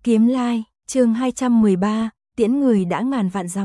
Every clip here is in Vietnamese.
Kiếm Lai, chương 213, tiễn người đã ngàn vạn dặm.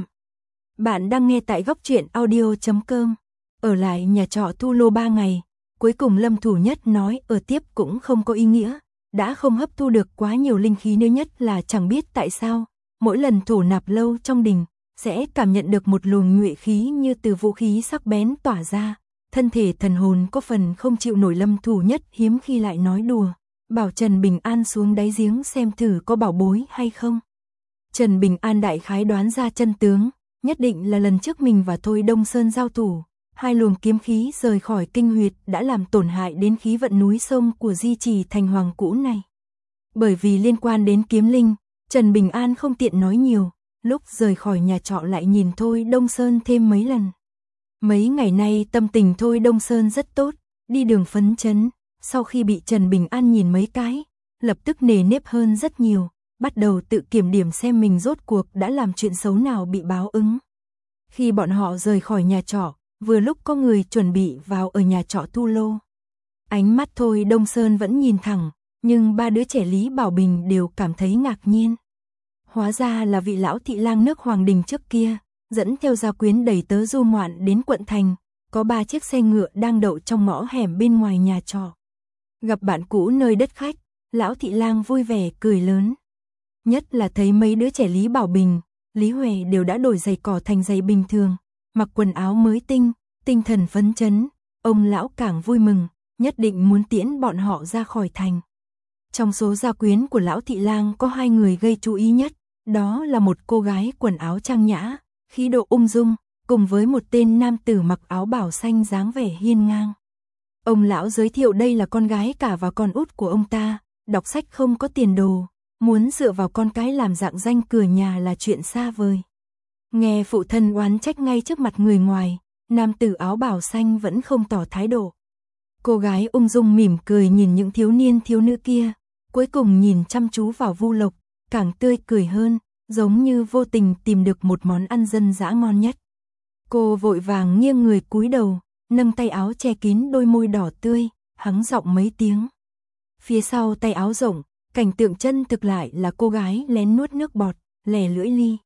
Bạn đang nghe tại góc truyện audio.com. Ở lại nhà trọ Thu Lô 3 ngày, cuối cùng Lâm Thủ Nhất nói ở tiếp cũng không có ý nghĩa, đã không hấp thu được quá nhiều linh khí, nếu nhất là chẳng biết tại sao, mỗi lần thổ nạp lâu trong đình, sẽ cảm nhận được một luồng nhuệ khí như từ vũ khí sắc bén tỏa ra, thân thể thần hồn có phần không chịu nổi. Lâm Thủ Nhất hiếm khi lại nói đùa, bảo Trần Bình An xuống đáy giếng xem thử có bảo bối hay không. Trần Bình An đại khái đoán ra chân tướng, nhất định là lần trước mình và Thôi Đông Sơn giao thủ, hai luồng kiếm khí rời khỏi kinh huyệt đã làm tổn hại đến khí vận núi sông của di trì thành hoàng cũ này. Bởi vì liên quan đến kiếm linh, Trần Bình An không tiện nói nhiều, lúc rời khỏi nhà trọ lại nhìn Thôi Đông Sơn thêm mấy lần. Mấy ngày nay tâm tình Thôi Đông Sơn rất tốt, đi đường phấn chấn, sau khi bị Trần Bình An nhìn mấy cái, lập tức nề nếp hơn rất nhiều, bắt đầu tự kiểm điểm xem mình rốt cuộc đã làm chuyện xấu nào bị báo ứng. Khi bọn họ rời khỏi nhà trọ, vừa lúc có người chuẩn bị vào ở nhà trọ Thu Lô. Ánh mắt Thôi Đông Sơn vẫn nhìn thẳng, nhưng ba đứa trẻ Lý Bảo Bình đều cảm thấy ngạc nhiên. Hóa ra là vị lão thị lang nước Hoàng Đình trước kia, dẫn theo gia quyến đẩy tớ du ngoạn đến quận thành, có 3 chiếc xe ngựa đang đậu trong ngõ hẻm bên ngoài nhà trọ. Gặp bạn cũ nơi đất khách, lão thị lang vui vẻ cười lớn. Nhất là thấy mấy đứa trẻ Lý Bảo Bình, Lý Huệ đều đã đổi giày cỏ thành giày bình thường, mặc quần áo mới tinh, tinh thần phấn chấn, ông lão càng vui mừng, nhất định muốn tiễn bọn họ ra khỏi thành. Trong số gia quyến của lão thị lang có 2 người gây chú ý nhất, đó là một cô gái quần áo trang nhã, khí độ ung dung, cùng với một tên nam tử mặc áo bảo xanh dáng vẻ hiên ngang. Ông lão giới thiệu đây là con gái cả và con út của ông ta, đọc sách không có tiền đồ, muốn dựa vào con cái làm rạng danh cửa nhà là chuyện xa vời. Nghe phụ thân oán trách ngay trước mặt người ngoài, nam tử áo bảo xanh vẫn không tỏ thái độ. Cô gái ung dung mỉm cười nhìn những thiếu niên thiếu nữ kia, cuối cùng nhìn chăm chú vào Vu Lộc, càng tươi cười hơn, giống như vô tình tìm được một món ăn dân dã ngon nhất. Cô vội vàng nghiêng người cúi đầu, nâng tay áo che kín đôi môi đỏ tươi, hắng giọng mấy tiếng. Phía sau tay áo rộng, cảnh tượng chân thực lại là cô gái lén nuốt nước bọt, lè lưỡi li.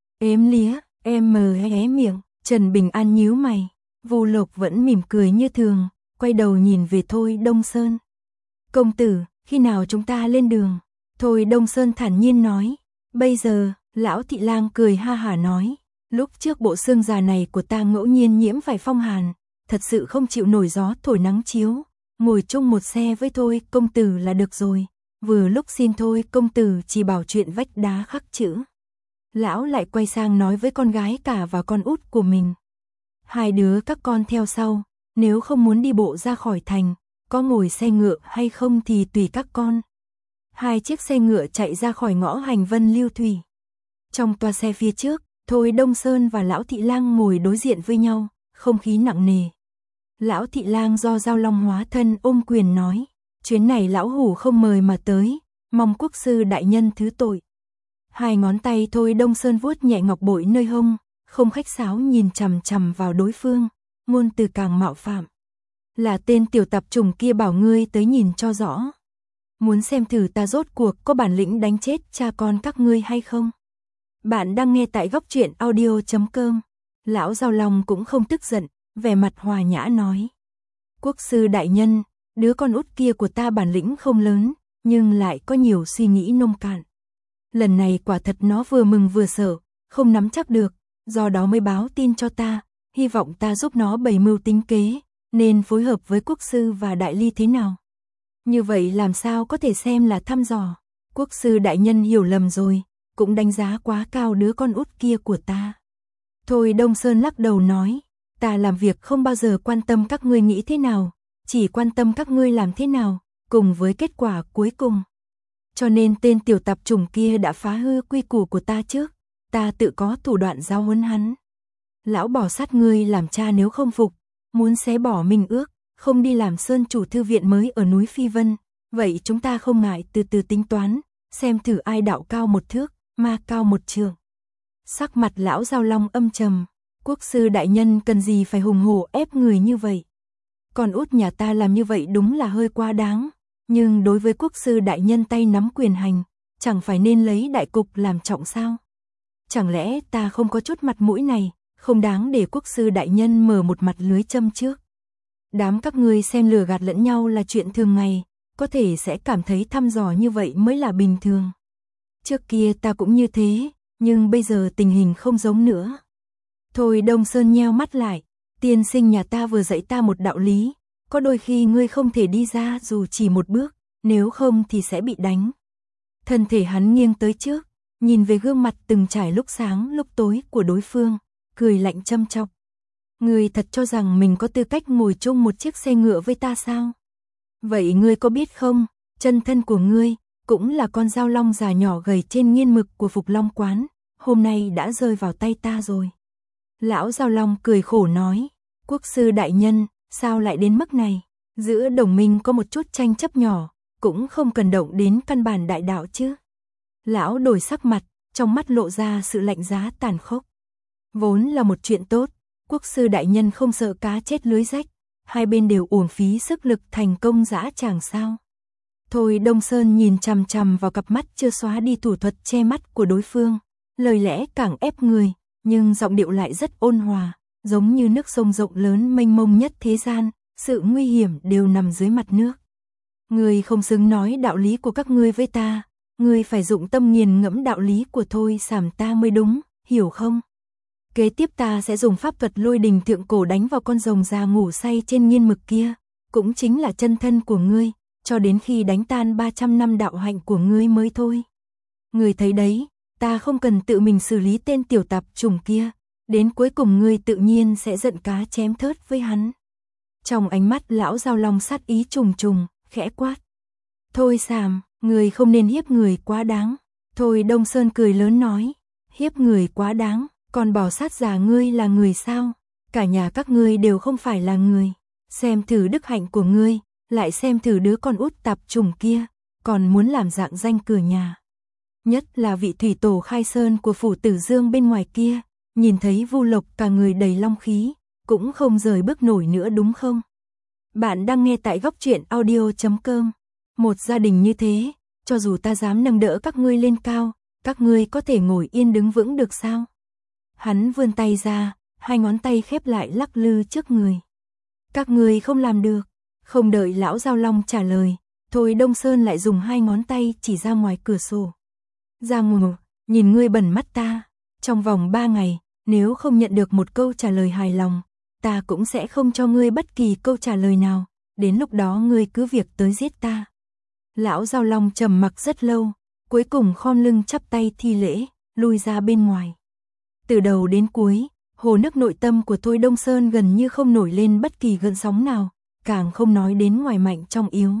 Ếm lía, em mờ hé miệng, Trần Bình An nhíu mày, Vu Lộc vẫn mỉm cười như thường, quay đầu nhìn về Thôi Đông Sơn. Công tử, khi nào chúng ta lên đường? Thôi Đông Sơn thản nhiên nói. Bây giờ, lão thị lang cười ha hả nói. Lúc trước bộ xương già này của ta ngẫu nhiên nhiễm phải phong hàn, thật sự không chịu nổi gió thổi nắng chiếu, ngồi chung một xe với Thôi công tử là được rồi. Vừa lúc xin Thôi công tử chỉ bảo chuyện vách đá khắc chữ. Lão lại quay sang nói với con gái cả và con út của mình. 2 đứa các con theo sau, nếu không muốn đi bộ ra khỏi thành, có ngồi xe ngựa hay không thì tùy các con. 2 chiếc xe ngựa chạy ra khỏi ngõ hành vân lưu thủy. Trong toa xe phía trước, Thôi Đông Sơn và lão thị lang ngồi đối diện với nhau, không khí nặng nề. Lão thị lang do Giao Long hóa thân ôm quyền nói, chuyến này lão hủ không mời mà tới, mong quốc sư đại nhân thứ tội. 2 ngón tay Thôi Đông Sơn vuốt nhẹ ngọc bội nơi hông, không khách sáo nhìn chằm chằm vào đối phương, ngôn từ càng mạo phạm. Là tên tiểu tạp chủng kia bảo ngươi tới nhìn cho rõ. Muốn xem thử ta rốt cuộc có bản lĩnh đánh chết cha con các ngươi hay không? Bạn đang nghe tại góc truyện audio.com. Lão Giao Long cũng không tức giận, vẻ mặt hòa nhã nói. Quốc sư đại nhân, đứa con út kia của ta bản lĩnh không lớn, nhưng lại có nhiều suy nghĩ nông cạn. Lần này quả thật nó vừa mừng vừa sợ, không nắm chắc được, do đó mới báo tin cho ta, hy vọng ta giúp nó bày mưu tính kế, nên phối hợp với quốc sư và đại ly thế nào. Như vậy làm sao có thể xem là thăm dò. Quốc sư đại nhân hiểu lầm rồi, cũng đánh giá quá cao đứa con út kia của ta. Thôi Đông Sơn lắc đầu nói, ta làm việc không bao giờ quan tâm các ngươi nghĩ thế nào, chỉ quan tâm các ngươi làm thế nào, cùng với kết quả cuối cùng. Cho nên tên tiểu tạp chủng kia đã phá hư quy củ của ta trước, ta tự có thủ đoạn giáo huấn hắn. Lão bỏ sát ngươi làm cha nếu không phục, muốn xé bỏ minh ước, không đi làm sơn chủ thư viện mới ở núi Phi Vân, vậy chúng ta không ngại từ từ tính toán, xem thử ai đạo cao 1 thước, ma cao 1 trượng. Sắc mặt lão Giao Long âm trầm, quốc sư đại nhân cần gì phải hùng hổ ép người như vậy. Con út nhà ta làm như vậy đúng là hơi quá đáng, nhưng đối với quốc sư đại nhân tay nắm quyền hành, chẳng phải nên lấy đại cục làm trọng sao? Chẳng lẽ ta không có chút mặt mũi này, không đáng để quốc sư đại nhân mở một mặt lưới châm trước? Đám các ngươi xem lừa gạt lẫn nhau là chuyện thường ngày, có thể sẽ cảm thấy thăm dò như vậy mới là bình thường. Trước kia ta cũng như thế, nhưng bây giờ tình hình không giống nữa. Thôi Đông Sơn nheo mắt lại, tiên sinh nhà ta vừa dạy ta một đạo lý, có đôi khi ngươi không thể đi ra dù chỉ một bước, nếu không thì sẽ bị đánh. Thân thể hắn nghiêng tới trước, nhìn về gương mặt từng trải lúc sáng lúc tối của đối phương, cười lạnh châm chọc. Ngươi thật cho rằng mình có tư cách ngồi chung một chiếc xe ngựa với ta sao? Vậy ngươi có biết không, chân thân của ngươi cũng là con dao long già nhỏ gầy trên nghiên mực của Phục Long quán, hôm nay đã rơi vào tay ta rồi. Lão dao long cười khổ nói, quốc sư đại nhân, sao lại đến mức này? Giữa đồng minh có một chút tranh chấp nhỏ, cũng không cần động đến căn bản đại đạo chứ. Lão đổi sắc mặt, trong mắt lộ ra sự lạnh giá tàn khốc. Vốn là một chuyện tốt, quốc sư đại nhân không sợ cá chết lưới rách, hai bên đều uổng phí sức lực thành công dã tràng sao. Thôi Đông Sơn nhìn chằm chằm vào cặp mắt chưa xóa đi thủ thuật che mắt của đối phương, lời lẽ càng ép người, nhưng giọng điệu lại rất ôn hòa, giống như nước sông rộng lớn mênh mông nhất thế gian, sự nguy hiểm đều nằm dưới mặt nước. Ngươi không xứng nói đạo lý của các ngươi với ta, ngươi phải dụng tâm nghiền ngẫm đạo lý của Thôi Sảm ta mới đúng, hiểu không? Kế tiếp ta sẽ dùng pháp thuật Lôi Đình thượng cổ đánh vào con rồng già ngủ say trên nghiên mực kia, cũng chính là chân thân của ngươi, cho đến khi đánh tan 300 năm đạo hạnh của ngươi mới thôi. Ngươi thấy đấy, ta không cần tự mình xử lý tên tiểu tạp chủng kia, đến cuối cùng ngươi tự nhiên sẽ giận cá chém thớt với hắn. Trong ánh mắt lão dao long sát ý trùng trùng, khẽ quát. Thôi Sảm, ngươi không nên hiếp người quá đáng. Thôi Đông Sơn cười lớn nói, hiếp người quá đáng, còn bảo sát giả ngươi là người sao? Cả nhà các ngươi đều không phải là người. Xem thử đức hạnh của ngươi, lại xem thử đứa con út tạp chủng kia, còn muốn làm dạng danh cửa nhà. Nhất là vị thủy tổ khai sơn của phủ Tử Dương bên ngoài kia, nhìn thấy Vu Lộc cả người đầy long khí, cũng không rời bước nổi nữa đúng không? Bạn đang nghe tại góc truyện audio.com. Một gia đình như thế, cho dù ta dám nâng đỡ các ngươi lên cao, các ngươi có thể ngồi yên đứng vững được sao? Hắn vươn tay ra, hai ngón tay khép lại lắc lư trước người. Các ngươi không làm được. Không đợi lão dao long trả lời, Thôi Đông Sơn lại dùng hai ngón tay chỉ ra ngoài cửa sổ. Ra ngủ, nhìn ngươi bẩn mắt ta, trong vòng 3 ngày, nếu không nhận được một câu trả lời hài lòng, ta cũng sẽ không cho ngươi bất kỳ câu trả lời nào, đến lúc đó ngươi cứ việc tới giết ta. Lão dao long trầm mặc rất lâu, cuối cùng khom lưng chắp tay thi lễ, lui ra bên ngoài. Từ đầu đến cuối, hồ nước nội tâm của Thôi Đông Sơn gần như không nổi lên bất kỳ gợn sóng nào, càng không nói đến ngoài mạnh trong yếu.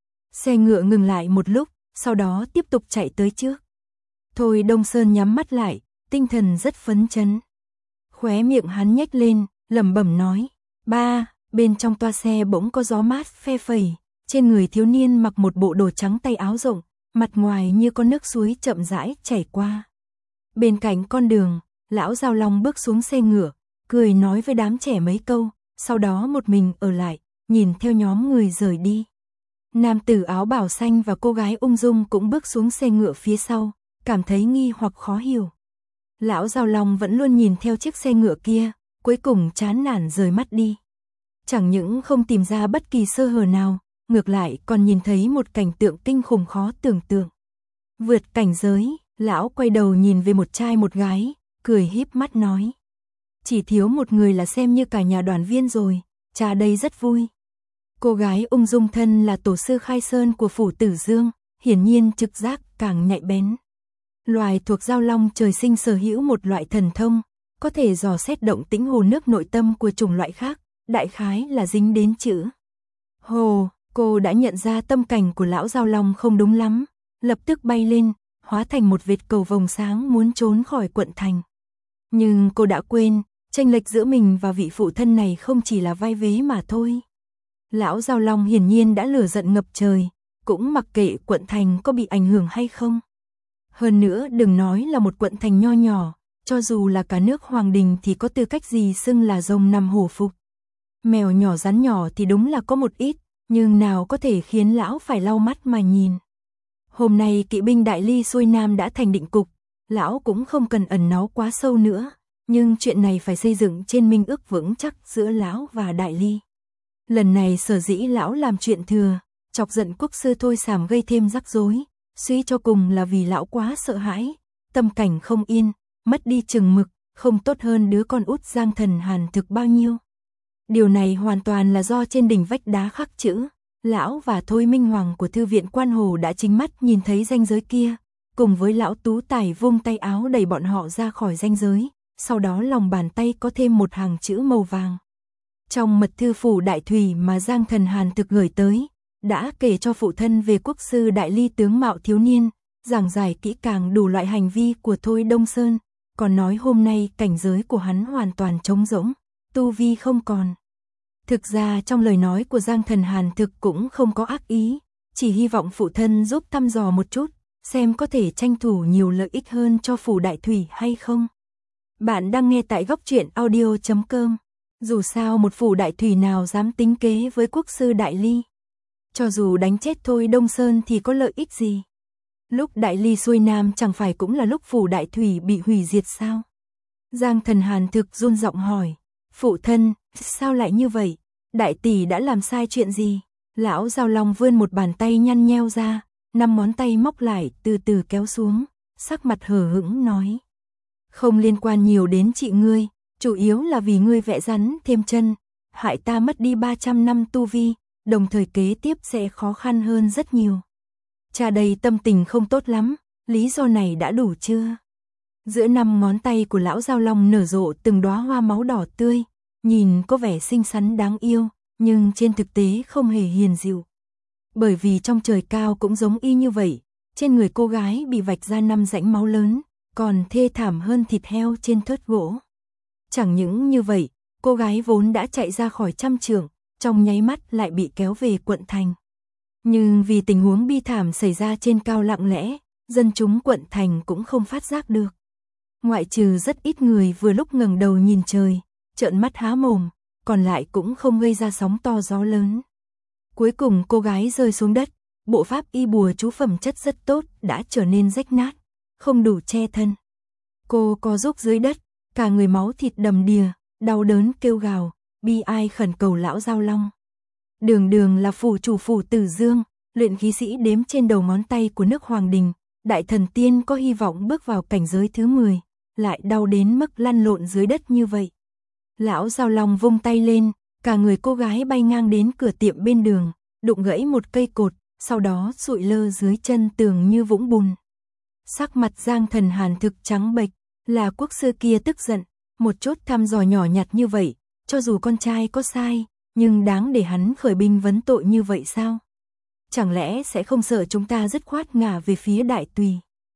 Xe ngựa ngừng lại một lúc, sau đó tiếp tục chạy tới trước. Thôi Đông Sơn nhắm mắt lại, tinh thần rất phấn chấn. Khóe miệng hắn nhếch lên, lẩm bẩm nói, ba, bên trong toa xe bỗng có gió mát phe phẩy, trên người thiếu niên mặc một bộ đồ trắng tay áo rộng, mặt ngoài như có nước suối chậm rãi chảy qua. Bên cạnh con đường, lão dao long bước xuống xe ngựa, cười nói với đám trẻ mấy câu, sau đó một mình ở lại, nhìn theo nhóm người rời đi. Nam tử áo bào xanh và cô gái ung dung cũng bước xuống xe ngựa phía sau, cảm thấy nghi hoặc khó hiểu. Lão dao long vẫn luôn nhìn theo chiếc xe ngựa kia, cuối cùng chán nản rời mắt đi. Chẳng những không tìm ra bất kỳ sơ hở nào, ngược lại còn nhìn thấy một cảnh tượng kinh khủng khó tưởng tượng. Vượt cảnh giới, lão quay đầu nhìn về một trai một gái, cười híp mắt nói. Chỉ thiếu một người là xem như cả nhà đoàn viên rồi, cha đây rất vui. Cô gái ung dung thân là tổ sư khai sơn của phủ Tử Dương, hiển nhiên trực giác càng nhạy bén. Loài thuộc dao long trời sinh sở hữu một loại thần thông, có thể dò xét động tĩnh hồ nước nội tâm của chủng loại khác, đại khái là dính đến chữ hồ. Cô đã nhận ra tâm cảnh của lão dao long không đúng lắm, lập tức bay lên, hóa thành một vệt cầu vồng sáng muốn trốn khỏi quận thành. Nhưng cô đã quên, chênh lệch giữa mình và vị phụ thân này không chỉ là vai vế mà thôi. Lão dao long hiển nhiên đã lửa giận ngập trời, cũng mặc kệ quận thành có bị ảnh hưởng hay không. Hơn nữa đừng nói là một quận thành nho nhỏ, cho dù là cả nước Hoàng Đình thì có tư cách gì xưng là rồng nằm hổ phục. Mèo nhỏ rắn nhỏ thì đúng là có một ít, nhưng nào có thể khiến lão phải lau mắt mà nhìn. Hôm nay kỵ binh Đại Ly xuôi nam đã thành định cục, lão cũng không cần ẩn náu quá sâu nữa, nhưng chuyện này phải xây dựng trên minh ước vững chắc giữa lão và Đại Ly. Lần này sở dĩ lão làm chuyện thừa, chọc giận quốc sư Thôi Sàm gây thêm rắc rối, suy cho cùng là vì lão quá sợ hãi, tâm cảnh không yên, mất đi chừng mực, không tốt hơn đứa con út Giang Thần Hàn Thực bao nhiêu. Điều này hoàn toàn là do trên đỉnh vách đá khắc chữ, lão và Thôi Minh Hoàng của thư viện Quan Hồ đã chính mắt nhìn thấy ranh giới kia, cùng với lão Tú Tài vung tay áo đẩy bọn họ ra khỏi ranh giới, sau đó lòng bàn tay có thêm một hàng chữ màu vàng. Trong mật thư phủ Đại Thủy mà Giang Thần Hàn Thực gửi tới, đã kể cho phụ thân về quốc sư Đại Ly tướng mạo thiếu niên, giảng giải kỹ càng đủ loại hành vi của Thôi Đông Sơn, còn nói hôm nay cảnh giới của hắn hoàn toàn trống rỗng, tu vi không còn. Thực ra trong lời nói của Giang Thần Hàn Thực cũng không có ác ý, chỉ hy vọng phụ thân giúp thăm dò một chút, xem có thể tranh thủ nhiều lợi ích hơn cho phủ Đại Thủy hay không. Bạn đang nghe tại góc truyện audio.com. Dù sao một phủ Đại Thủy nào dám tính kế với quốc sư Đại Ly. Cho dù đánh chết Thôi Đông Sơn thì có lợi ích gì? Lúc Đại Ly xuôi nam chẳng phải cũng là lúc phủ Đại Thủy bị hủy diệt sao? Giang Thần Hàn Thực run giọng hỏi. Phụ thân, sao lại như vậy? Đại tỷ đã làm sai chuyện gì? Lão Giao Long vươn một bàn tay nhăn nheo ra, 5 ngón tay móc lại từ từ kéo xuống, sắc mặt hờ hững nói. Không liên quan nhiều đến chị ngươi, chủ yếu là vì ngươi vẽ rắn thêm chân, hại ta mất đi 300 năm tu vi, đồng thời kế tiếp sẽ khó khăn hơn rất nhiều. Cha đây tâm tình không tốt lắm, lý do này đã đủ chưa? Giữa 5 ngón tay của lão Giao Long nở rộ từng đóa hoa máu đỏ tươi, nhìn có vẻ xinh xắn đáng yêu, nhưng trên thực tế không hề hiền dịu. Bởi vì trong trời cao cũng giống y như vậy, trên người cô gái bị vạch ra 5 rãnh máu lớn, còn thê thảm hơn thịt heo trên thớt gỗ. Chẳng những như vậy, cô gái vốn đã chạy ra khỏi trăm trượng, trong nháy mắt lại bị kéo về quận thành. Nhưng vì tình huống bi thảm xảy ra trên cao lặng lẽ, dân chúng quận thành cũng không phát giác được. Ngoại trừ rất ít người vừa lúc ngẩng đầu nhìn trời, trợn mắt há mồm, còn lại cũng không gây ra sóng to gió lớn. Cuối cùng cô gái rơi xuống đất, bộ pháp y bùa chú phẩm chất rất tốt đã trở nên rách nát, không đủ che thân. Cô co rúc dưới đất, cả người máu thịt đầm đìa, đau đớn kêu gào, bi ai khẩn cầu lão Giao Long. Đường đường là phủ chủ phủ Tử Dương, luyện khí sĩ đếm trên đầu ngón tay của nước Hoàng Đình, đại thần tiên có hy vọng bước vào cảnh giới thứ 10, lại đau đến mức lăn lộn dưới đất như vậy. Lão Giao Long vung tay lên, cả người cô gái bay ngang đến cửa tiệm bên đường, đụng gãy một cây cột, sau đó sụi lơ dưới chân tường như vũng bùn. Sắc mặt Giang Thần Hàn Thực trắng bệch, là quốc sư kia tức giận, một chút thăm dò nhỏ nhặt như vậy, cho dù con trai có sai, nhưng đáng để hắn khởi binh vấn tội như vậy sao? Chẳng lẽ sẽ không sợ chúng ta dứt khoát ngả về phía Đại Tùy?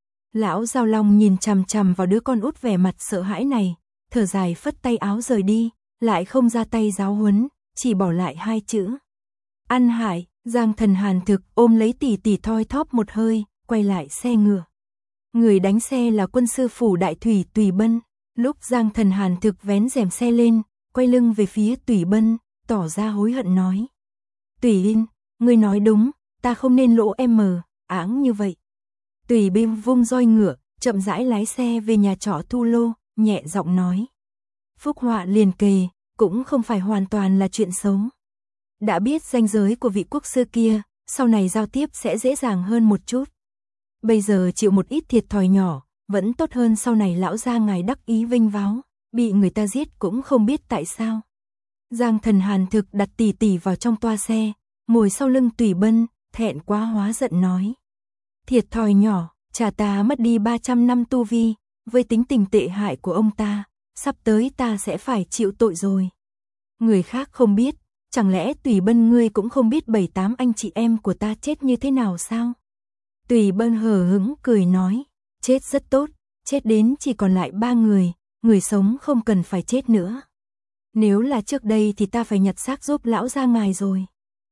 Lão Giao Long nhìn chằm chằm vào đứa con út vẻ mặt sợ hãi này, thở dài phất tay áo rời đi, lại không ra tay giáo huấn, chỉ bỏ lại 2 chữ. Ăn hại. Giang Thần Hàn Thực ôm lấy tỷ tỷ thoi thóp một hơi, quay lại xe ngựa. Người đánh xe là quân sư phủ Đại Thủy Tùy Bân. Lúc Giang Thần Hàn Thực vén rèm xe lên, quay lưng về phía Tùy Bân, tỏ ra hối hận nói. Tùy Bân, ngươi nói đúng, ta không nên lỗ em áng như vậy. Tùy Bân vung roi ngựa, chậm rãi lái xe về nhà trọ Thu Lô, nhẹ giọng nói. Phúc họa liền kề, cũng không phải hoàn toàn là chuyện xấu. Đã biết ranh giới của vị quốc sư kia, sau này giao tiếp sẽ dễ dàng hơn một chút. Bây giờ chịu một ít thiệt thòi nhỏ, vẫn tốt hơn sau này lão gia ngài đắc ý vinh váo, bị người ta giết cũng không biết tại sao. Giang Thần Hàn Thực đặt tỷ tỷ vào trong toa xe, ngồi sau lưng Tùy Bân, thẹn quá hóa giận nói. Thiệt thòi nhỏ, cha ta mất đi 300 năm tu vi, với tính tình tệ hại của ông ta, sắp tới ta sẽ phải chịu tội rồi. Người khác không biết, chẳng lẽ Tùy Bân ngươi cũng không biết 7-8 anh chị em của ta chết như thế nào sao? Tùy Bân hờ hững cười nói, chết rất tốt, chết đến chỉ còn lại 3 người, người sống không cần phải chết nữa. Nếu là trước đây thì ta phải nhặt xác giúp lão gia ngài rồi.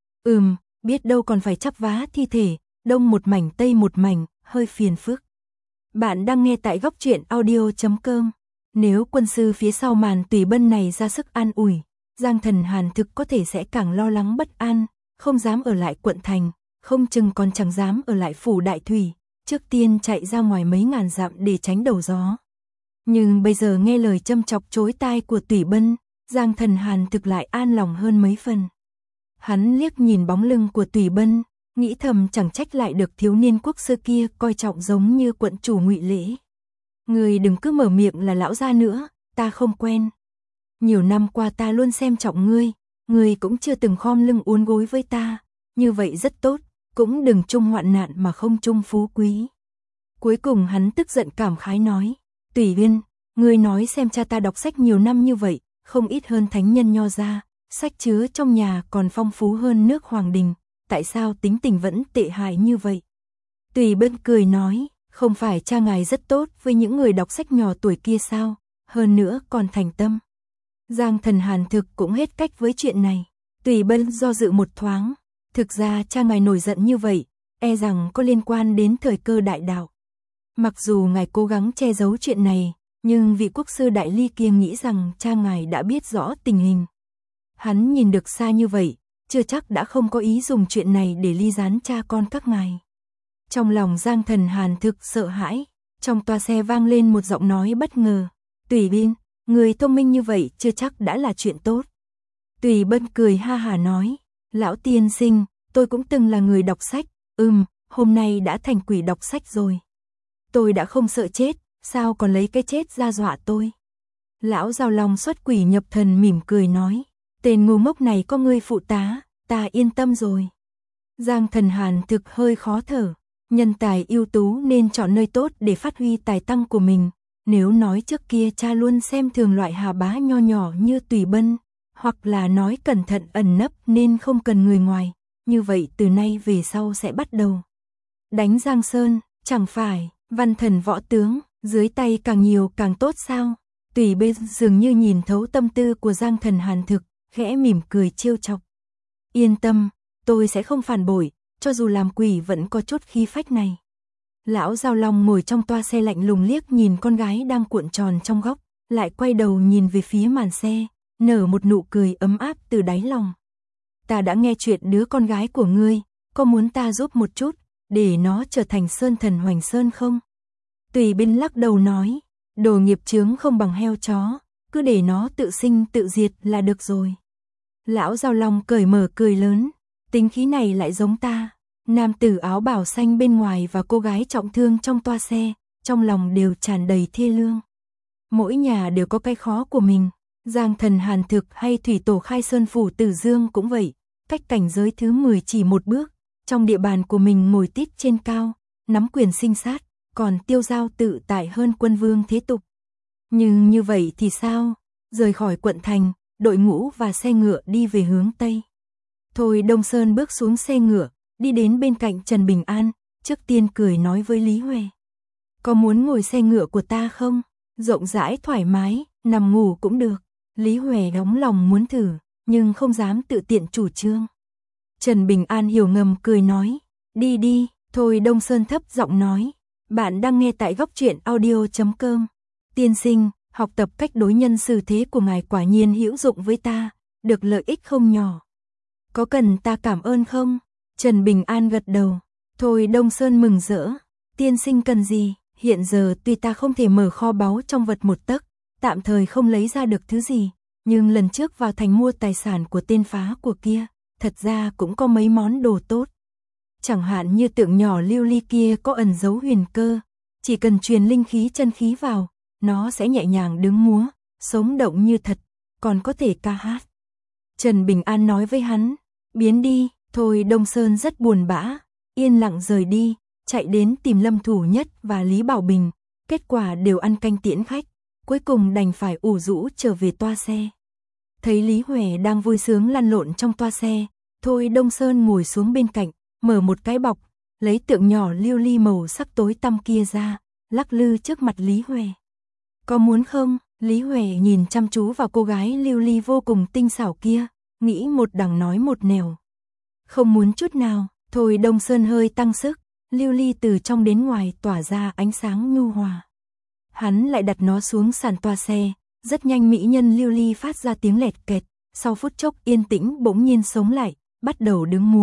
Biết đâu còn phải chắp vá thi thể, đông một mảnh tây một mảnh, hơi phiền phức. Bạn đang nghe tại góc truyện audio.com. Nếu quân sư phía sau màn Tùy Bân này ra sức an ủi, Giang Thần Hàn Thực có thể sẽ càng lo lắng bất an, không dám ở lại quận thành, không chừng còn chẳng dám ở lại phủ Đại Thủy, trước tiên chạy ra ngoài mấy ngàn dặm để tránh đầu gió. Nhưng bây giờ nghe lời châm chọc chối tai của Tùy Bân, Giang Thần Hàn thực lại an lòng hơn mấy phần. Hắn liếc nhìn bóng lưng của Tùy Bân, nghĩ thầm chẳng trách lại được thiếu niên quốc sư kia coi trọng giống như quận chủ Ngụy Lễ. Người đừng cứ mở miệng là lão gia nữa, ta không quen. Nhiều năm qua ta luôn xem trọng ngươi cũng chưa từng khom lưng uốn gối với ta, như vậy rất tốt, cũng đừng chung hoạn nạn mà không chung phú quý. Cuối cùng hắn tức giận cảm khái nói, Tùy Viên, ngươi nói xem cha ta đọc sách nhiều năm như vậy, không ít hơn thánh nhân nho gia, sách chứa trong nhà còn phong phú hơn nước Hoàng Đình, tại sao tính tình vẫn tệ hại như vậy? Tùy Bân cười nói, không phải cha ngài rất tốt với những người đọc sách nhỏ tuổi kia sao, hơn nữa còn thành tâm. Giang Thần Hàn thực cũng hết cách với chuyện này. Tùy Bân do dự một thoáng, thực ra cha ngài nổi giận như vậy, e rằng có liên quan đến thời cơ đại đạo. Mặc dù ngài cố gắng che giấu chuyện này, nhưng vị quốc sư Đại Ly kia nghĩ rằng cha ngài đã biết rõ tình hình. Hắn nhìn được xa như vậy, chưa chắc đã không có ý dùng chuyện này để ly gián cha con các ngài. Trong lòng Giang Thần Hàn thực sợ hãi, trong toa xe vang lên một giọng nói bất ngờ, Tùy Bân, người thông minh như vậy chưa chắc đã là chuyện tốt. Tùy Bân cười ha hả nói, lão tiên sinh, tôi cũng từng là người đọc sách, hôm nay đã thành quỷ đọc sách rồi. Tôi đã không sợ chết, sao còn lấy cái chết ra dọa tôi. Lão Giao Long xuất quỷ nhập thần mỉm cười nói, tên ngu ngốc này có ngươi phụ tá, ta yên tâm rồi. Giang Thần Hàn thực hơi khó thở, nhân tài ưu tú nên chọn nơi tốt để phát huy tài năng của mình. Nếu nói trước kia cha luôn xem thường loại hà bá nho nhỏ như Tùy Bân, hoặc là nói cẩn thận ẩn nấp nên không cần người ngoài, như vậy từ nay về sau sẽ bắt đầu đánh Giang Sơn, chẳng phải văn thần võ tướng, dưới tay càng nhiều càng tốt sao? Tùy Bân dường như nhìn thấu tâm tư của Giang Thần Hàn thực, khẽ mỉm cười trêu chọc. Yên tâm, tôi sẽ không phản bội, cho dù làm quỷ vẫn có chút khí phách này. Lão Giao Long ngồi trong toa xe lạnh lùng liếc nhìn con gái đang cuộn tròn trong góc, lại quay đầu nhìn về phía màn xe, nở một nụ cười ấm áp từ đáy lòng. Ta đã nghe chuyện đứa con gái của ngươi, có muốn ta giúp một chút, để nó trở thành sơn thần Hoành Sơn không? Tùy Bân lắc đầu nói, đồ nghiệp chướng không bằng heo chó, cứ để nó tự sinh tự diệt là được rồi. Lão Giao Long cởi mở cười lớn, tính khí này lại giống ta. Nam tử áo bào xanh bên ngoài và cô gái trọng thương trong toa xe, trong lòng đều tràn đầy thê lương. Mỗi nhà đều có cái khó của mình. Giang Thần Hàn thực hay thủy tổ Khai Sơn phủ Tử Dương cũng vậy, cách cảnh giới thứ 10 chỉ một bước, trong địa bàn của mình ngồi tít trên cao, nắm quyền sinh sát, còn tiêu dao tự tại hơn quân vương thế tục. Nhưng như vậy thì sao? Rời khỏi quận thành, đội ngũ và xe ngựa đi về hướng Tây. Thôi Đông Sơn bước xuống xe ngựa, đi đến bên cạnh Trần Bình An, trước tiên cười nói với Lý Huệ. Có muốn ngồi xe ngựa của ta không? Rộng rãi thoải mái, nằm ngủ cũng được. Lý Huệ đóng lòng muốn thử, nhưng không dám tự tiện chủ trương. Trần Bình An hiểu ngầm cười nói, đi đi. Thôi Đông Sơn thấp giọng nói, bạn đang nghe tại góc truyện audio.com. Tiên sinh, học tập cách đối nhân xử thế của ngài quả nhiên hữu dụng với ta, được lợi ích không nhỏ. Có cần ta cảm ơn không? Trần Bình An gật đầu. Thôi Đông Sơn mừng rỡ, tiên sinh cần gì? Hiện giờ tuy ta không thể mở kho báu trong vật một tấc, tạm thời không lấy ra được thứ gì, nhưng lần trước vào thành mua tài sản của tên phá của kia, thật ra cũng có mấy món đồ tốt. Chẳng hạn như tượng nhỏ lưu ly kia có ẩn dấu huyền cơ, chỉ cần truyền linh khí chân khí vào, nó sẽ nhẹ nhàng đứng múa, sống động như thật, còn có thể ca hát. Trần Bình An nói với hắn, biến đi. Thôi Đông Sơn rất buồn bã, yên lặng rời đi, chạy đến tìm Lâm Thủ Nhất và Lý Bảo Bình, kết quả đều ăn canh tiễn khách, cuối cùng đành phải ủ rũ trở về toa xe. Thấy Lý Huệ đang vui sướng lăn lộn trong toa xe, Thôi Đông Sơn ngồi xuống bên cạnh, mở một cái bọc, lấy tượng nhỏ lưu ly màu sắc tối tăm kia ra, lắc lư trước mặt Lý Huệ. Có muốn không? Lý Huệ nhìn chăm chú vào cô gái lưu ly vô cùng tinh xảo kia, nghĩ một đằng nói một nẻo. Không muốn chút nào. Thôi Đông Sơn hơi tăng sức, lưu ly từ trong đến ngoài tỏa ra ánh sáng nhu hòa. Hắn lại đặt nó xuống sàn toa xe, rất nhanh mỹ nhân lưu ly phát ra tiếng lẹt kẹt, sau phút chốc yên tĩnh bỗng nhiên sống lại, bắt đầu đứng múa,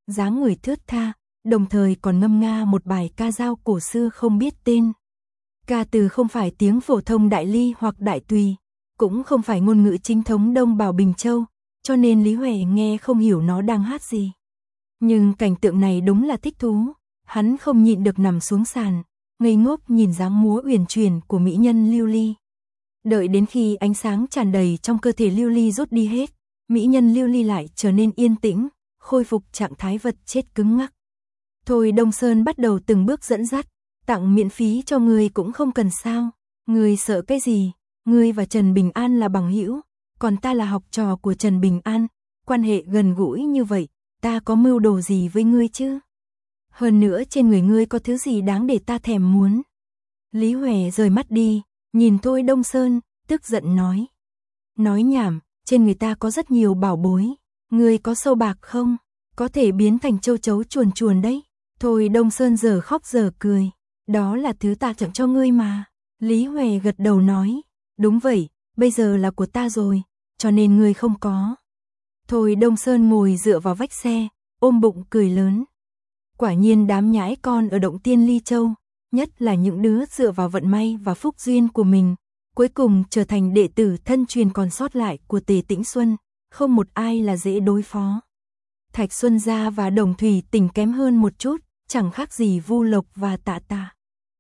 dáng người thướt tha, đồng thời còn ngâm nga một bài ca dao cổ xưa không biết tên. Ca từ không phải tiếng phổ thông Đại Ly hoặc Đại Tùy, cũng không phải ngôn ngữ chính thống Đông Bào Bình Châu, cho nên Lý Huệ nghe không hiểu nó đang hát gì. Nhưng cảnh tượng này đúng là thích thú, hắn không nhịn được nằm xuống sàn, ngây ngốc nhìn dáng múa uyển chuyển của mỹ nhân Lưu Ly. Đợi đến khi ánh sáng tràn đầy trong cơ thể Lưu Ly rút đi hết, mỹ nhân Lưu Ly lại trở nên yên tĩnh, khôi phục trạng thái vật chết cứng ngắc. Thôi Đông Sơn bắt đầu từng bước dẫn dắt, tặng miễn phí cho ngươi cũng không cần sao, ngươi sợ cái gì, ngươi và Trần Bình An là bằng hữu, còn ta là học trò của Trần Bình An, quan hệ gần gũi như vậy, ta có mưu đồ gì với ngươi chứ? Hơn nữa trên người ngươi có thứ gì đáng để ta thèm muốn? Lý Huệ rời mắt đi, nhìn Thôi Đông Sơn, tức giận nói. Nói nhảm, trên người ta có rất nhiều bảo bối, ngươi có sâu bạc không? Có thể biến thành châu chấu chuồn chuồn đấy. Thôi Đông Sơn giờ khóc giờ cười, đó là thứ ta tặng cho ngươi mà. Lý Huệ gật đầu nói, đúng vậy, bây giờ là của ta rồi, cho nên ngươi không có. Thôi Đông Sơn ngồi dựa vào vách xe, ôm bụng cười lớn. Quả nhiên đám nhãi con ở Động Tiên Ly Châu, nhất là những đứa dựa vào vận may và phúc duyên của mình, cuối cùng trở thành đệ tử thân truyền còn sót lại của Tề Tĩnh Xuân, không một ai là dễ đối phó. Thạch Xuân Gia và Đồng Thủy Tình kém hơn một chút, chẳng khác gì Vu Lộc và Tạ Tạ.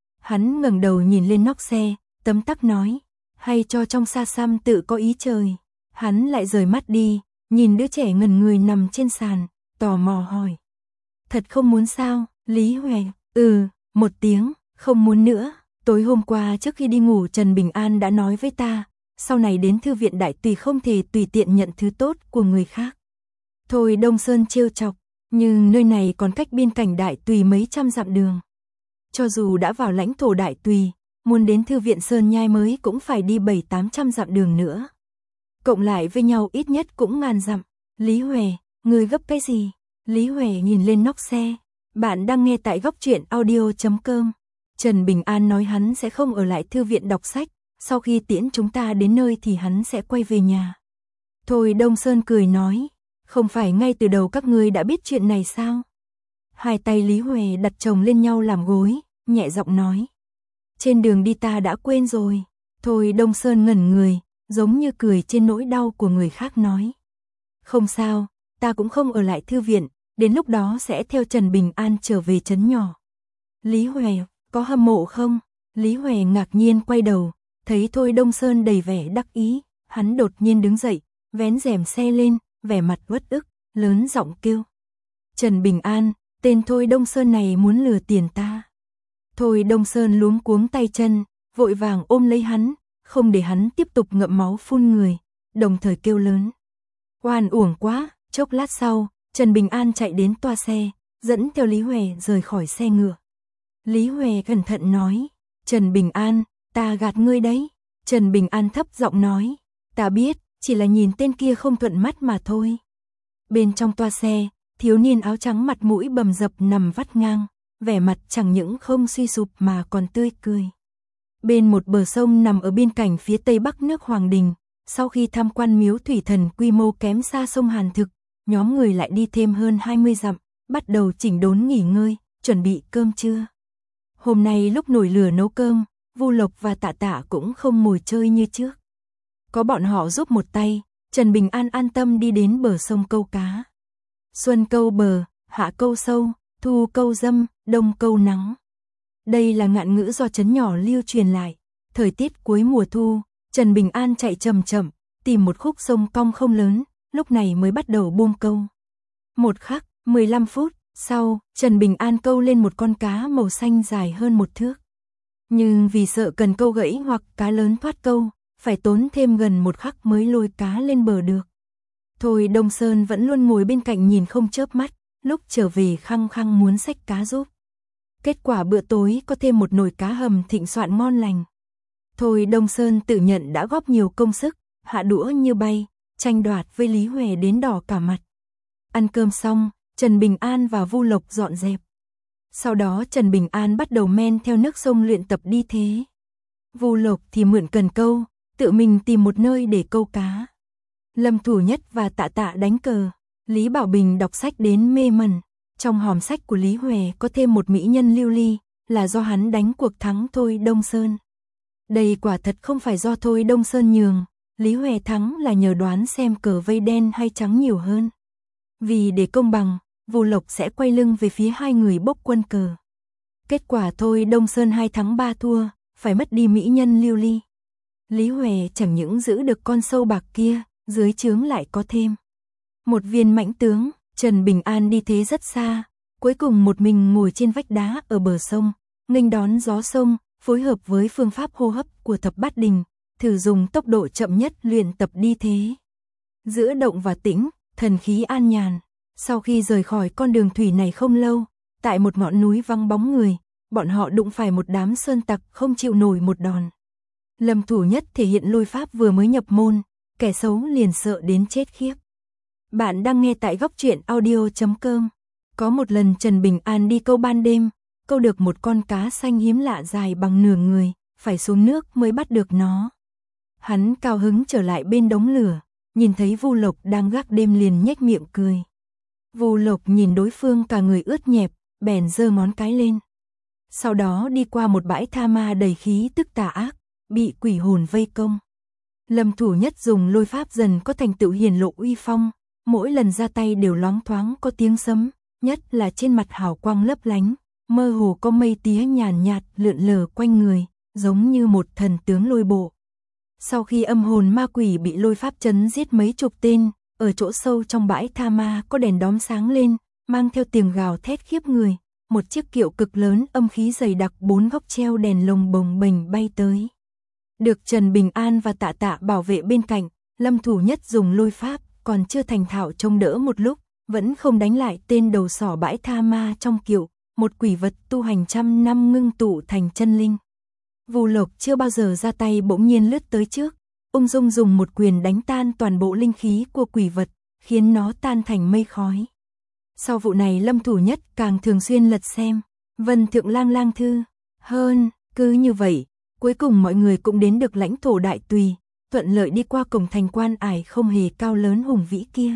Hắn ngẩng đầu nhìn lên nóc xe, tấm tắc nói, hay cho trong xa xăm tự có ý trời. Hắn lại rời mắt đi, nhìn đứa trẻ ngẩn người nằm trên sàn, tò mò hỏi. Thật không muốn sao? Lý Huệ, một tiếng, không muốn nữa. Tối hôm qua trước khi đi ngủ Trần Bình An đã nói với ta, sau này đến thư viện Đại Tùy không thể tùy tiện nhận thứ tốt của người khác. Thôi Đông Sơn trêu chọc, nhưng nơi này còn cách biên cảnh Đại Tùy mấy trăm dặm đường. Cho dù đã vào lãnh thổ Đại Tùy, muốn đến thư viện Sơn Nhai mới cũng phải đi 700-800 dặm đường nữa. Cộng lại với nhau ít nhất cũng ngàn dặm. Lý Huệ, người gấp cái gì? Lý Huệ nhìn lên nóc xe. Bạn đang nghe tại góc truyện audio.com. Trần Bình An nói hắn sẽ không ở lại thư viện đọc sách, sau khi tiễn chúng ta đến nơi thì hắn sẽ quay về nhà. Thôi Đông Sơn cười nói, không phải ngay từ đầu các ngươi đã biết chuyện này sao? Hai tay Lý Huệ đặt chồng lên nhau làm gối, nhẹ giọng nói. Trên đường đi ta đã quên rồi. Thôi Đông Sơn ngẩn người, giống như cười trên nỗi đau của người khác nói. Không sao, ta cũng không ở lại thư viện, đến lúc đó sẽ theo Trần Bình An trở về trấn nhỏ. Lý Huệ, có hâm mộ không? Lý Huệ ngạc nhiên quay đầu, thấy Thôi Đông Sơn đầy vẻ đắc ý, hắn đột nhiên đứng dậy, vén rèm xe lên, vẻ mặt uất ức, lớn giọng kêu. Trần Bình An, tên Thôi Đông Sơn này muốn lừa tiền ta. Thôi Đông Sơn luống cuống tay chân, vội vàng ôm lấy hắn, không để hắn tiếp tục ngậm máu phun người, đồng thời kêu lớn. Oan uổng quá, chốc lát sau, Trần Bình An chạy đến toa xe, dẫn theo Lý Huệ rời khỏi xe ngựa. Lý Huệ cẩn thận nói, Trần Bình An, ta gạt ngươi đấy. Trần Bình An thấp giọng nói, ta biết, chỉ là nhìn tên kia không thuận mắt mà thôi. Bên trong toa xe, thiếu niên áo trắng mặt mũi bầm dập nằm vắt ngang, vẻ mặt chẳng những không suy sụp mà còn tươi cười. Bên một bờ sông nằm ở biên cảnh phía tây bắc nước Hoàng Đình, sau khi tham quan miếu thủy thần quy mô kém xa sông Hàn Thực, nhóm người lại đi thêm hơn 20 dặm, bắt đầu chỉnh đốn nghỉ ngơi, chuẩn bị cơm trưa. Hôm nay lúc nổi lửa nấu cơm, Vu Lộc và Tạ Tạ cũng không ngồi chơi như trước. Có bọn họ giúp một tay, Trần Bình An an tâm đi đến bờ sông câu cá. Xuân câu bờ, hạ câu sâu, thu câu dâm, đông câu nắng. Đây là ngạn ngữ do trấn nhỏ lưu truyền lại. Thời tiết cuối mùa thu, Trần Bình An chạy chậm chậm, tìm một khúc sông cong không lớn, lúc này mới bắt đầu buông câu. Một khắc, 15 phút sau, Trần Bình An câu lên một con cá màu xanh dài hơn một thước. Nhưng vì sợ cần câu gãy hoặc cá lớn thoát câu, phải tốn thêm gần một khắc mới lôi cá lên bờ được. Thôi Đông Sơn vẫn luôn ngồi bên cạnh nhìn không chớp mắt, lúc trở về khăng khăng muốn xách cá giúp. Kết quả bữa tối có thêm một nồi cá hầm thịnh soạn ngon lành. Thôi Đông Sơn tự nhận đã góp nhiều công sức, hạ đũa như bay, tranh đoạt với Lý Huệ đến đỏ cả mặt. Ăn cơm xong, Trần Bình An và Vu Lộc dọn dẹp. Sau đó Trần Bình An bắt đầu men theo nước sông luyện tập đi thế. Vu Lộc thì mượn cần câu, tự mình tìm một nơi để câu cá. Lâm Thủ Nhất và Tạ Tạ đánh cờ, Lý Bảo Bình đọc sách đến mê mẩn, Trong hòm sách của Lý Huệ có thêm một mỹ nhân lưu ly, là do hắn đánh cuộc thắng Thôi Đông Sơn. Đây quả thật không phải do Thôi Đông Sơn nhường, Lý Huệ thắng là nhờ đoán xem cờ vây đen hay trắng nhiều hơn. Vì để công bằng, Vu Lộc sẽ quay lưng về phía hai người bốc quân cờ. Kết quả Thôi Đông Sơn 2 thắng 3 thua, phải mất đi mỹ nhân lưu ly. Lý Huệ chẳng những giữ được con sâu bạc kia, dưới trướng lại có thêm một viên mãnh tướng. Trần Bình An đi thế rất xa, cuối cùng một mình ngồi trên vách đá ở bờ sông, nghênh đón gió sông, phối hợp với phương pháp hô hấp của Thập Bát Đình, thử dùng tốc độ chậm nhất luyện tập đi thế. Giữa động và tĩnh, thần khí an nhàn. Sau khi rời khỏi con đường thủy này không lâu, tại một ngọn núi vắng bóng người, bọn họ đụng phải một đám sơn tặc không chịu nổi một đòn. Lâm Thủ Nhất thể hiện lôi pháp vừa mới nhập môn, kẻ xấu liền sợ đến chết khiếp. Bạn đang nghe tại góc truyện audio.com. Có một lần Trần Bình An đi câu ban đêm, câu được một con cá xanh hiếm lạ dài bằng nửa người, phải xuống nước mới bắt được nó. Hắn cao hứng trở lại bên đống lửa, nhìn thấy Vu Lộc đang gác đêm liền nhếch miệng cười. Vu Lộc nhìn đối phương cả người ướt nhẹp, bèn giơ ngón cái lên. Sau đó đi qua một bãi tha ma đầy khí tức tà ác, bị quỷ hồn vây công. Lâm Thủ Nhất dùng lôi pháp dần có thành tựu hiển lộ uy phong, mỗi lần ra tay đều loáng thoáng có tiếng sấm, nhất là trên mặt hào quang lấp lánh, mơ hồ có mây tía nhàn nhạt lượn lờ quanh người, giống như một thần tướng lôi bộ. Sau khi âm hồn ma quỷ bị lôi pháp chấn giết mấy chục tên, ở chỗ sâu trong bãi tha ma có đèn đóm sáng lên, mang theo tiếng gào thét khiếp người, một chiếc kiệu cực lớn âm khí dày đặc 4 góc treo đèn lồng bồng bềnh bay tới. Được Trần Bình An và Tạ Tạ bảo vệ bên cạnh, Lâm Thủ Nhất dùng lôi pháp, còn chưa thành thạo trông đỡ một lúc, vẫn không đánh lại tên đầu sỏ bãi tha ma trong kiệu, một quỷ vật tu hành trăm năm ngưng tụ thành chân linh. Vu Lộc chưa bao giờ ra tay bỗng nhiên lướt tới trước, ung dung dùng một quyền đánh tan toàn bộ linh khí của quỷ vật, khiến nó tan thành mây khói. Sau vụ này Lâm Thủ Nhất càng thường xuyên lật xem Vân Thượng Lang Lang thư. Cứ như vậy, cuối cùng mọi người cũng đến được lãnh thổ Đại Tùy, thuận lợi đi qua cổng thành quan ải không hề cao lớn hùng vĩ kia.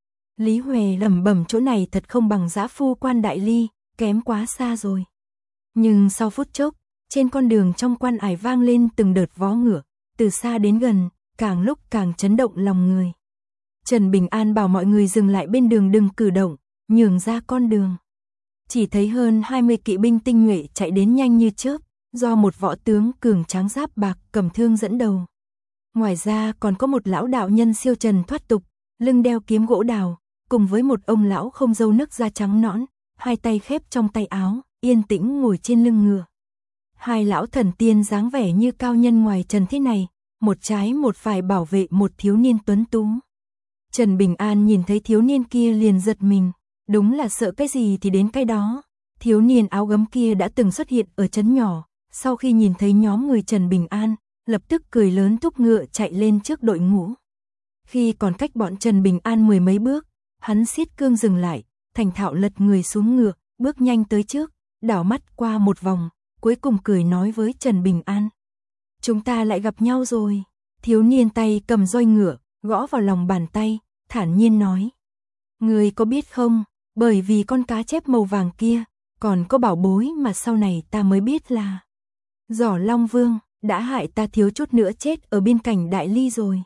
Lý Huệ lẩm bẩm chỗ này thật không bằng Dã Phu Quan Đại Ly, kém quá xa rồi. Nhưng sau phút chốc, trên con đường trong quan ải vang lên từng đợt vó ngựa, từ xa đến gần, càng lúc càng chấn động lòng người. Trần Bình An bảo mọi người dừng lại bên đường đừng cử động, nhường ra con đường. Chỉ thấy hơn 20 kỵ binh tinh nhuệ chạy đến nhanh như chớp, do một võ tướng cường tráng giáp bạc cầm thương dẫn đầu. Ngoài ra còn có một lão đạo nhân siêu trần thoát tục, lưng đeo kiếm gỗ đào, cùng với một ông lão không râu nức da trắng nõn, hai tay khép trong tay áo, yên tĩnh ngồi trên lưng ngựa. Hai lão thần tiên dáng vẻ như cao nhân ngoài trần thế này, một trái một phải bảo vệ một thiếu niên tuấn tú. Trần Bình An nhìn thấy thiếu niên kia liền giật mình, đúng là sợ cái gì thì đến cái đó. Thiếu niên áo gấm kia đã từng xuất hiện ở trấn nhỏ, sau khi nhìn thấy nhóm người Trần Bình An, lập tức cười lớn thúc ngựa chạy lên trước đội ngũ. Khi còn cách bọn Trần Bình An 10 mấy bước, hắn siết cương dừng lại, thành thạo lật người xuống ngựa, bước nhanh tới trước, đảo mắt qua một vòng, cuối cùng cười nói với Trần Bình An. Chúng ta lại gặp nhau rồi. Thiếu niên tay cầm roi ngựa, gõ vào lòng bàn tay, thản nhiên nói. Người có biết không, bởi vì con cá chép màu vàng kia, còn có bảo bối mà sau này ta mới biết là Giỏ Long Vương, đã hại ta thiếu chút nữa chết ở biên cảnh Đại Ly rồi.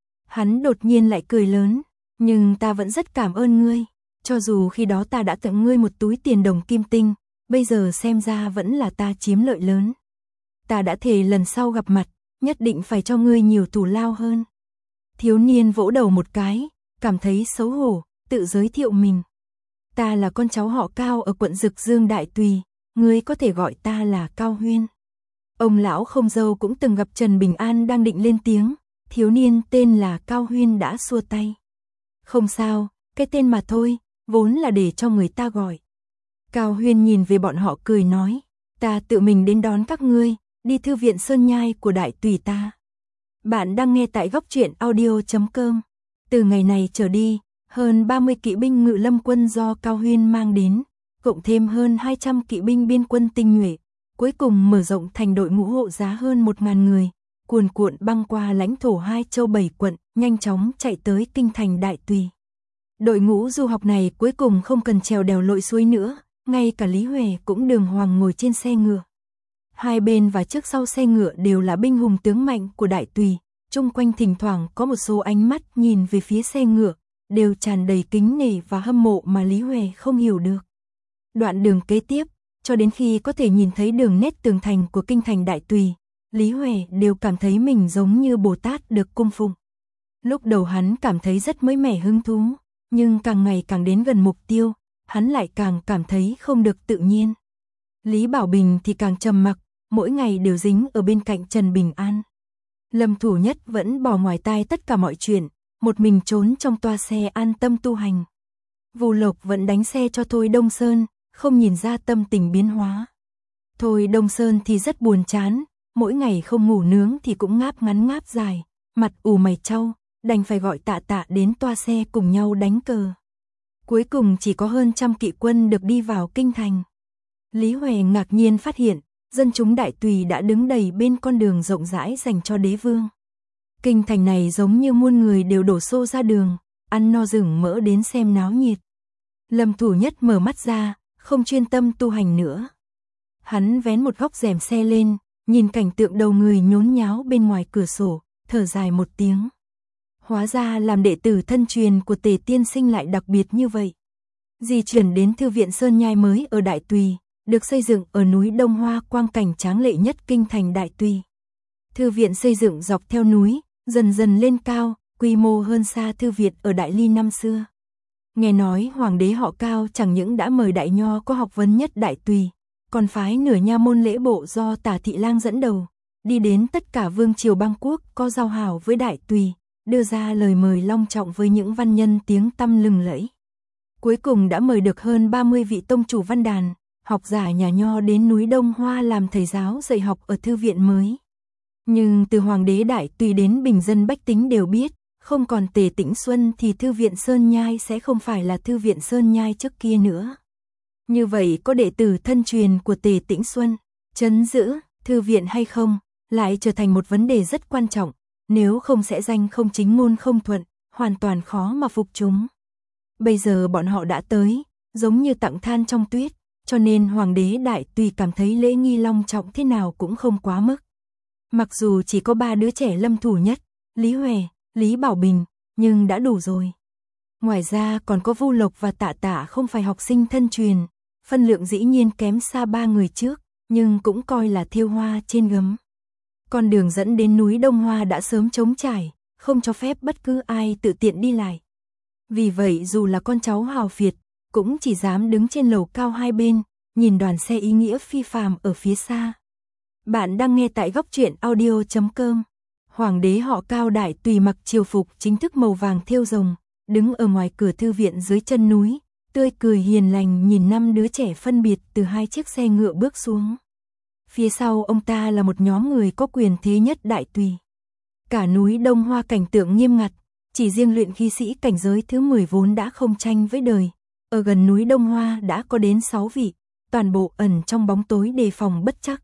Hắn đột nhiên lại cười lớn, nhưng ta vẫn rất cảm ơn ngươi, cho dù khi đó ta đã tặng ngươi một túi tiền đồng kim tinh, bây giờ xem ra vẫn là ta chiếm lợi lớn. Ta đã thề lần sau gặp mặt, nhất định phải cho ngươi nhiều thù lao hơn. Thiếu niên vỗ đầu một cái, cảm thấy xấu hổ, tự giới thiệu mình. Ta là con cháu họ Cao ở quận Dực Dương Đại Tùy, ngươi có thể gọi ta là Cao Huyên. Ông lão không dâu cũng từng gặp Trần Bình An đang định lên tiếng, thiếu niên tên là Cao Huyên đã xua tay. Không sao, cái tên mà thôi, vốn là để cho người ta gọi. Cao Huyên nhìn về bọn họ cười nói, ta tự mình đến đón các ngươi, đi thư viện Sơn Nhai của Đại Tùy ta. Bạn đang nghe tại góc truyện audio.com. Từ ngày này trở đi, hơn 30 kỵ binh ngự lâm quân do Cao Huyên mang đến, cộng thêm hơn 200 kỵ binh biên quân tinh nhuệ, cuối cùng mở rộng thành đội ngũ hộ giá hơn 1000 người, cuồn cuộn băng qua lãnh thổ 2 châu 7 quận, nhanh chóng chạy tới kinh thành Đại Tùy. Đội ngũ du học này cuối cùng không cần trèo đèo lội suối nữa, ngay cả Lý Huệ cũng đường hoàng ngồi trên xe ngựa. Hai bên và trước sau xe ngựa đều là binh hùng tướng mạnh của Đại Tùy, chung quanh thỉnh thoảng có một số ánh mắt nhìn về phía xe ngựa, đều tràn đầy kính nể và hâm mộ mà Lý Huệ không hiểu được. Đoạn đường kế tiếp, cho đến khi có thể nhìn thấy đường nét tường thành của kinh thành Đại Tùy, Lý Huệ đều cảm thấy mình giống như Bồ Tát được cung phụng. Lúc đầu hắn cảm thấy rất mới mẻ hứng thú, nhưng càng ngày càng đến gần mục tiêu, hắn lại càng cảm thấy không được tự nhiên. Lý Bảo Bình thì càng trầm mặc, mỗi ngày đều dính ở bên cạnh Trần Bình An. Lâm Thủ Nhất vẫn bỏ ngoài tai tất cả mọi chuyện, một mình trốn trong toa xe an tâm tu hành. Vu Lộc vẫn đánh xe cho Thôi Đông Sơn, không nhìn ra tâm tình biến hóa. Thôi Đông Sơn thì rất buồn chán, mỗi ngày không ngủ nướng thì cũng ngáp ngắn ngáp dài, mặt ù mày trao, đành phải gọi Tạ Tạ đến toa xe cùng nhau đánh cờ. Cuối cùng chỉ có hơn 100 kỵ quân được đi vào kinh thành. Lý Huệ ngạc nhiên phát hiện, dân chúng Đại Tùy đã đứng đầy bên con đường rộng rãi dành cho đế vương. Kinh thành này giống như muôn người đều đổ xô ra đường, ăn no rừng mỡ đến xem náo nhiệt. Lâm Thủ Nhất mở mắt ra, không chuyên tâm tu hành nữa. Hắn vén một góc rèm xe lên, nhìn cảnh tượng đầu người nhốn nháo bên ngoài cửa sổ, thở dài một tiếng. Hóa ra làm đệ tử thân truyền của Tề tiên sinh lại đặc biệt như vậy. Di chuyển đến thư viện Sơn Nhai mới ở Đại Tùy, được xây dựng ở núi Đông Hoa, quang cảnh tráng lệ nhất kinh thành Đại Tùy. Thư viện xây dựng dọc theo núi, dần dần lên cao, quy mô hơn xa thư viện ở Đại Ly năm xưa. Nghe nói hoàng đế họ Cao chẳng những đã mời đại nho có học vấn nhất Đại Tùy, còn phái nửa nha môn lễ bộ do Tả Thị Lang dẫn đầu, đi đến tất cả vương triều bang quốc có giao hảo với Đại Tùy, đưa ra lời mời long trọng với những văn nhân tiếng tăm lừng lẫy. Cuối cùng đã mời được hơn 30 vị tông chủ văn đàn, học giả nhà nho đến núi Đông Hoa làm thầy giáo dạy học ở thư viện mới. Nhưng từ hoàng đế Đại Tùy đến bình dân bách tính đều biết, không còn Tề Tĩnh Xuân thì thư viện Sơn Nhai sẽ không phải là thư viện Sơn Nhai trước kia nữa. Như vậy có đệ tử thân truyền của Tề Tĩnh Xuân, trấn giữ thư viện hay không, lại trở thành một vấn đề rất quan trọng, nếu không sẽ danh không chính ngôn không thuận, hoàn toàn khó mà phục chúng. Bây giờ bọn họ đã tới, giống như tặng than trong tuyết, cho nên hoàng đế Đại Tùy cảm thấy lễ nghi long trọng thế nào cũng không quá mức. Mặc dù chỉ có 3 đứa trẻ Lâm Thủ Nhất, Lý Huệ, Lý Bảo Bình, nhưng đã đủ rồi. Ngoài ra còn có Vu Lộc và Tạ Tạ không phải học sinh thân truyền, phân lượng dĩ nhiên kém xa 3 người trước, nhưng cũng coi là thêu hoa trên gấm. Con đường dẫn đến núi Đông Hoa đã sớm trống trải, không cho phép bất cứ ai tự tiện đi lại. Vì vậy dù là con cháu hào phiệt, cũng chỉ dám đứng trên lầu cao hai bên, nhìn đoàn xe ý nghĩa phi phàm ở phía xa. Bạn đang nghe tại góc truyện audio.com. Hoàng đế họ Cao Đại Tùy mặc triều phục chính thức màu vàng thêu rồng, đứng ở ngoài cửa thư viện dưới chân núi, tươi cười hiền lành nhìn 5 đứa trẻ phân biệt từ 2 chiếc xe ngựa bước xuống. Phía sau ông ta là một nhóm người có quyền thế nhất Đại Tùy. Cả núi Đông Hoa cảnh tượng nghiêm ngặt, chỉ riêng luyện khí sĩ cảnh giới thứ 10 vốn đã không tranh với đời. Ở gần núi Đông Hoa đã có đến 6 vị, toàn bộ ẩn trong bóng tối đề phòng bất trắc.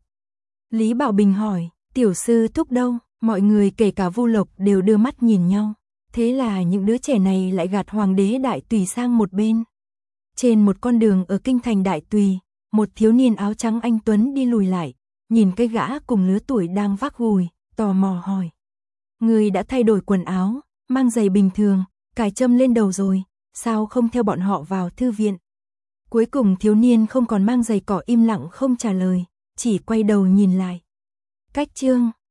Lý Bảo Bình hỏi, tiểu sư thúc đâu? Mọi người kể cả Vu Lộc đều đưa mắt nhìn nhau. Thế là những đứa trẻ này lại gạt hoàng đế Đại Tùy sang một bên. Trên một con đường ở kinh thành Đại Tùy, một thiếu niên áo trắng anh tuấn đi lùi lại, nhìn cái gã cùng lứa tuổi đang vác gùi, tò mò hỏi. Người đã thay đổi quần áo, mang giày bình thường, cài châm lên đầu rồi, sao không theo bọn họ vào thư viện? Cuối cùng thiếu niên không còn mang giày cỏ im lặng không trả lời, chỉ quay đầu nhìn lại. Cách chương